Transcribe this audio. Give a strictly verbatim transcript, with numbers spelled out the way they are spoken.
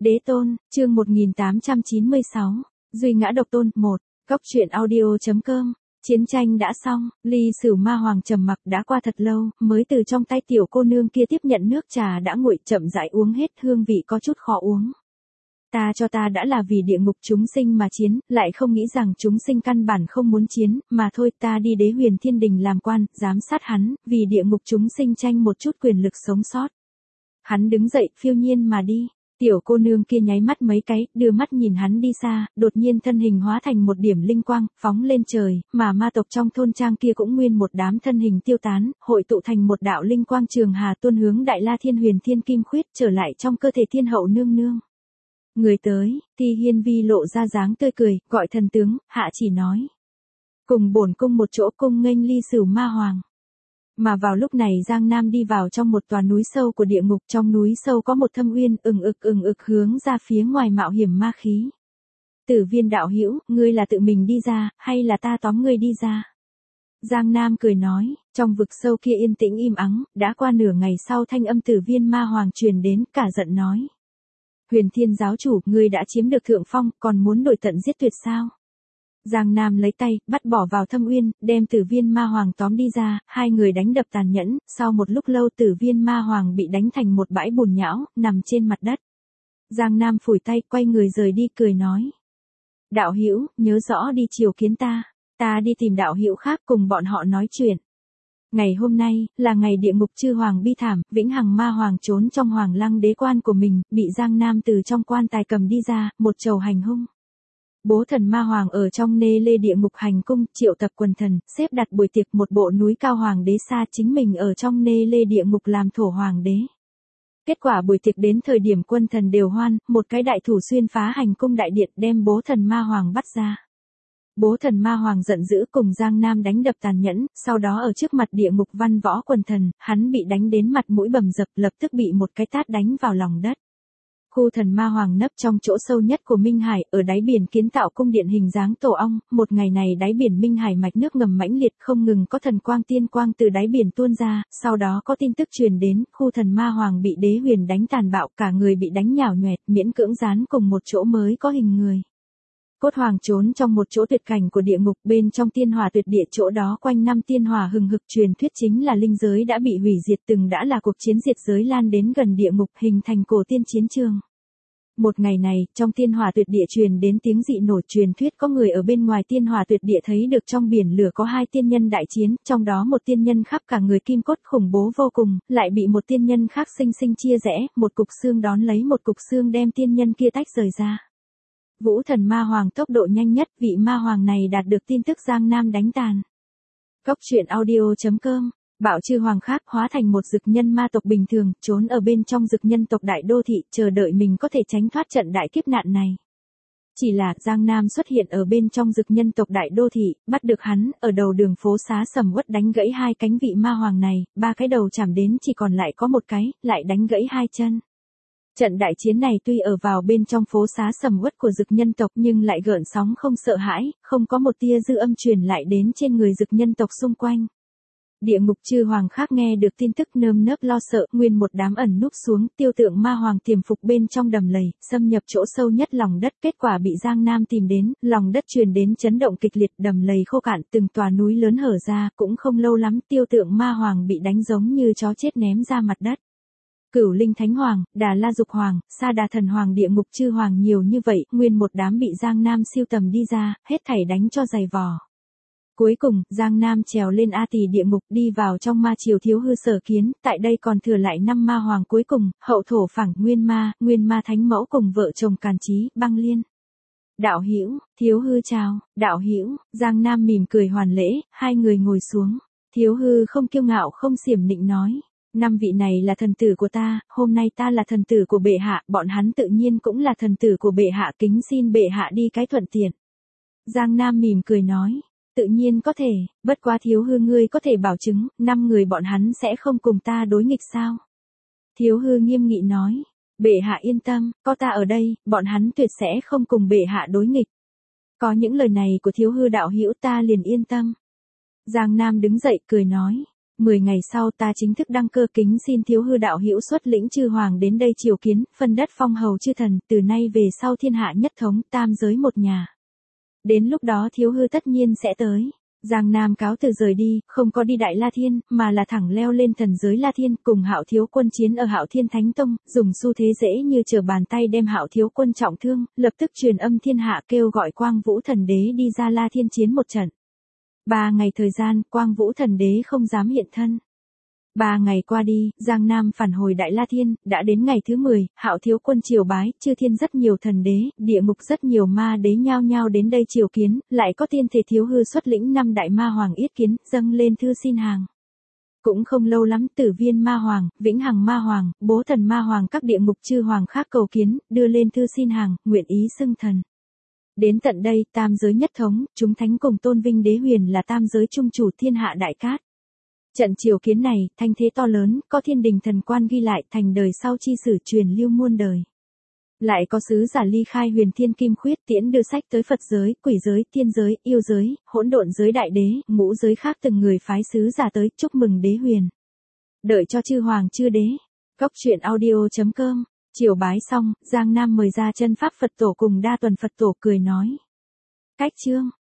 Đế tôn, chương một nghìn tám trăm chín mươi sáu, Duy ngã độc tôn, một, Cóc truyện audio.com. Chiến tranh đã xong, Ly Sửu Ma Hoàng trầm mặc đã qua thật lâu, mới từ trong tay tiểu cô nương kia tiếp nhận nước trà đã nguội chậm rãi uống hết, hương vị có chút khó uống. Ta cho ta đã là vì địa ngục chúng sinh mà chiến, lại không nghĩ rằng chúng sinh căn bản không muốn chiến, mà thôi ta đi Đế Huyền Thiên Đình làm quan, giám sát hắn, vì địa ngục chúng sinh tranh một chút quyền lực sống sót. Hắn đứng dậy, phiêu nhiên mà đi. Tiểu cô nương kia nháy mắt mấy cái, đưa mắt nhìn hắn đi xa, đột nhiên thân hình hóa thành một điểm linh quang, phóng lên trời, mà ma tộc trong thôn trang kia cũng nguyên một đám thân hình tiêu tán, hội tụ thành một đạo linh quang trường hà tuôn hướng Đại La Thiên Huyền Thiên Kim Khuyết trở lại trong cơ thể thiên hậu nương nương. Người tới, Ti Hiên Vi lộ ra dáng tươi cười, gọi thần tướng, hạ chỉ nói. Cùng bổn cung một chỗ cung nghênh Ly Sửu Ma Hoàng. Mà vào lúc này Giang Nam đi vào trong một tòa núi sâu của địa ngục, trong núi sâu có một thâm uyên ừng ực ừng ực hướng ra phía ngoài mạo hiểm ma khí. Tử Viên đạo hữu, ngươi là tự mình đi ra, hay là ta tóm ngươi đi ra? Giang Nam cười nói, trong vực sâu kia yên tĩnh im ắng, đã qua nửa ngày sau thanh âm Tử Viên Ma Hoàng truyền đến, cả giận nói. Huyền Thiên giáo chủ, ngươi đã chiếm được thượng phong, còn muốn đổi tận giết tuyệt sao? Giang Nam lấy tay, bắt bỏ vào thâm uyên, đem Tử Viên Ma Hoàng tóm đi ra, hai người đánh đập tàn nhẫn, sau một lúc lâu Tử Viên Ma Hoàng bị đánh thành một bãi bùn nhão, nằm trên mặt đất. Giang Nam phủi tay, quay người rời đi, cười nói. Đạo hữu, nhớ rõ đi chiều kiến ta, ta đi tìm đạo hữu khác cùng bọn họ nói chuyện. Ngày hôm nay, là ngày địa ngục chư hoàng bi thảm, Vĩnh Hằng Ma Hoàng trốn trong hoàng lăng đế quan của mình, bị Giang Nam từ trong quan tài cầm đi ra, một trầu hành hung. Bố thần Ma Hoàng ở trong nê lê địa ngục hành cung, triệu tập quần thần, xếp đặt buổi tiệc một bộ núi cao hoàng đế xa, chính mình ở trong nê lê địa ngục làm thổ hoàng đế. Kết quả buổi tiệc đến thời điểm quân thần đều hoan, một cái đại thủ xuyên phá hành cung đại điện đem bố thần Ma Hoàng bắt ra. Bố thần Ma Hoàng giận dữ cùng Giang Nam đánh đập tàn nhẫn, sau đó ở trước mặt địa ngục văn võ quần thần, hắn bị đánh đến mặt mũi bầm dập, lập tức bị một cái tát đánh vào lòng đất. Khu thần Ma Hoàng nấp trong chỗ sâu nhất của Minh Hải, ở đáy biển kiến tạo cung điện hình dáng tổ ong, một ngày này đáy biển Minh Hải mạch nước ngầm mãnh liệt không ngừng có thần quang tiên quang từ đáy biển tuôn ra, sau đó có tin tức truyền đến, khu thần Ma Hoàng bị Đế Huyền đánh tàn bạo, cả người bị đánh nhào nhoẹt, miễn cưỡng dán cùng một chỗ mới có hình người. Cốt Hoàng trốn trong một chỗ tuyệt cảnh của địa ngục, bên trong tiên hỏa tuyệt địa, chỗ đó quanh năm tiên hỏa hừng hực, truyền thuyết chính là linh giới đã bị hủy diệt, từng đã là cuộc chiến diệt giới lan đến gần địa ngục, hình thành cổ tiên chiến trường. Một ngày này, trong tiên hỏa tuyệt địa truyền đến tiếng dị nổ, truyền thuyết có người ở bên ngoài tiên hỏa tuyệt địa thấy được trong biển lửa có hai tiên nhân đại chiến, trong đó một tiên nhân khắp cả người kim cốt khủng bố vô cùng, lại bị một tiên nhân khác sinh sinh chia rẽ, một cục xương đón lấy một cục xương đem tiên nhân kia tách rời ra. Vũ thần Ma Hoàng tốc độ nhanh nhất, vị Ma Hoàng này đạt được tin tức Giang Nam đánh tàn. Cóc truyện audio.com. Bạo chư hoàng khác hóa thành một dực nhân ma tộc bình thường, trốn ở bên trong dực nhân tộc đại đô thị, chờ đợi mình có thể tránh thoát trận đại kiếp nạn này. Chỉ là Giang Nam xuất hiện ở bên trong dực nhân tộc đại đô thị, bắt được hắn, ở đầu đường phố xá sầm uất đánh gãy hai cánh vị ma hoàng này, ba cái đầu chạm đến chỉ còn lại có một cái, lại đánh gãy hai chân. Trận đại chiến này tuy ở vào bên trong phố xá sầm uất của dực nhân tộc nhưng lại gợn sóng không sợ hãi, không có một tia dư âm truyền lại đến trên người dực nhân tộc xung quanh. Địa ngục chư hoàng khác nghe được tin tức nơm nớp lo sợ, nguyên một đám ẩn núp xuống, tiêu tượng Ma Hoàng tiềm phục bên trong đầm lầy, xâm nhập chỗ sâu nhất lòng đất, kết quả bị Giang Nam tìm đến, lòng đất truyền đến chấn động kịch liệt, đầm lầy khô cạn, từng tòa núi lớn hở ra, cũng không lâu lắm, tiêu tượng Ma Hoàng bị đánh giống như chó chết ném ra mặt đất. Cửu Linh Thánh Hoàng, Đà La Dục Hoàng, Sa Đà Thần Hoàng, địa ngục chư hoàng nhiều như vậy, nguyên một đám bị Giang Nam siêu tầm đi ra, hết thảy đánh cho dày vò. Cuối cùng, Giang Nam trèo lên A Tỳ địa ngục, đi vào trong ma triều Thiếu Hư sở kiến, tại đây còn thừa lại năm ma hoàng cuối cùng, Hậu Thổ Phẳng, Nguyên Ma, Nguyên Ma Thánh Mẫu cùng vợ chồng Càn Chí, Băng Liên. Đạo hữu, Thiếu Hư chào, đạo hữu, Giang Nam mỉm cười hoàn lễ, hai người ngồi xuống. Thiếu Hư không kiêu ngạo không xiểm nịnh nói. Năm vị này là thần tử của ta, hôm nay ta là thần tử của bệ hạ, bọn hắn tự nhiên cũng là thần tử của bệ hạ, kính xin bệ hạ đi cái thuận tiện. Giang Nam mỉm cười nói. Tự nhiên có thể, bất quá Thiếu Hư ngươi có thể bảo chứng, năm người bọn hắn sẽ không cùng ta đối nghịch sao? Thiếu Hư nghiêm nghị nói, bệ hạ yên tâm, có ta ở đây, bọn hắn tuyệt sẽ không cùng bệ hạ đối nghịch. Có những lời này của Thiếu Hư đạo hữu ta liền yên tâm. Giang Nam đứng dậy cười nói, Mười ngày sau ta chính thức đăng cơ, kính xin thiếu hư đạo hữu xuất lĩnh chư hoàng đến đây triều kiến, phân đất phong hầu chư thần, từ nay về sau thiên hạ nhất thống, tam giới một nhà. Đến lúc đó thiếu hư tất nhiên sẽ tới. Giang Nam cáo từ rời đi, không có đi Đại La Thiên, mà là thẳng leo lên thần giới La Thiên, cùng Hạo Thiếu Quân chiến ở Hạo Thiên Thánh Tông, dùng xu thế dễ như trở bàn tay đem Hạo Thiếu Quân trọng thương, lập tức truyền âm thiên hạ kêu gọi Quang Vũ Thần Đế đi ra La Thiên chiến một trận. Ba ngày thời gian, Quang Vũ Thần Đế không dám hiện thân. Ba ngày qua đi, Giang Nam phản hồi Đại La Thiên, đã đến ngày thứ mười, Hạo Thiếu Quân triều bái, chư thiên rất nhiều thần đế, địa ngục rất nhiều ma đế nhao nhao đến đây triều kiến, lại có tiên thể thiếu hư xuất lĩnh năm đại ma hoàng yết kiến, dâng lên thư xin hàng. Cũng không lâu lắm, Tử Viên Ma Hoàng, Vĩnh Hằng Ma Hoàng, Bố Thần Ma Hoàng các địa ngục chư hoàng khác cầu kiến, đưa lên thư xin hàng, nguyện ý xưng thần. Đến tận đây, tam giới nhất thống, chúng thánh cùng tôn vinh đế huyền là tam giới trung chủ thiên hạ đại cát. Trận triều kiến này, thanh thế to lớn, có thiên đình thần quan ghi lại, thành đời sau chi sử truyền lưu muôn đời. Lại có sứ giả ly khai huyền thiên kim khuyết tiễn đưa sách tới Phật giới, quỷ giới, thiên giới, yêu giới, hỗn độn giới đại đế, ngũ giới khác từng người phái sứ giả tới, chúc mừng đế huyền. Đợi cho chư hoàng chư đế. Cốc truyện audio chấm com. Triều bái xong, Giang Nam mời ra chân pháp Phật tổ cùng đa tuần Phật tổ cười nói. Cách chương.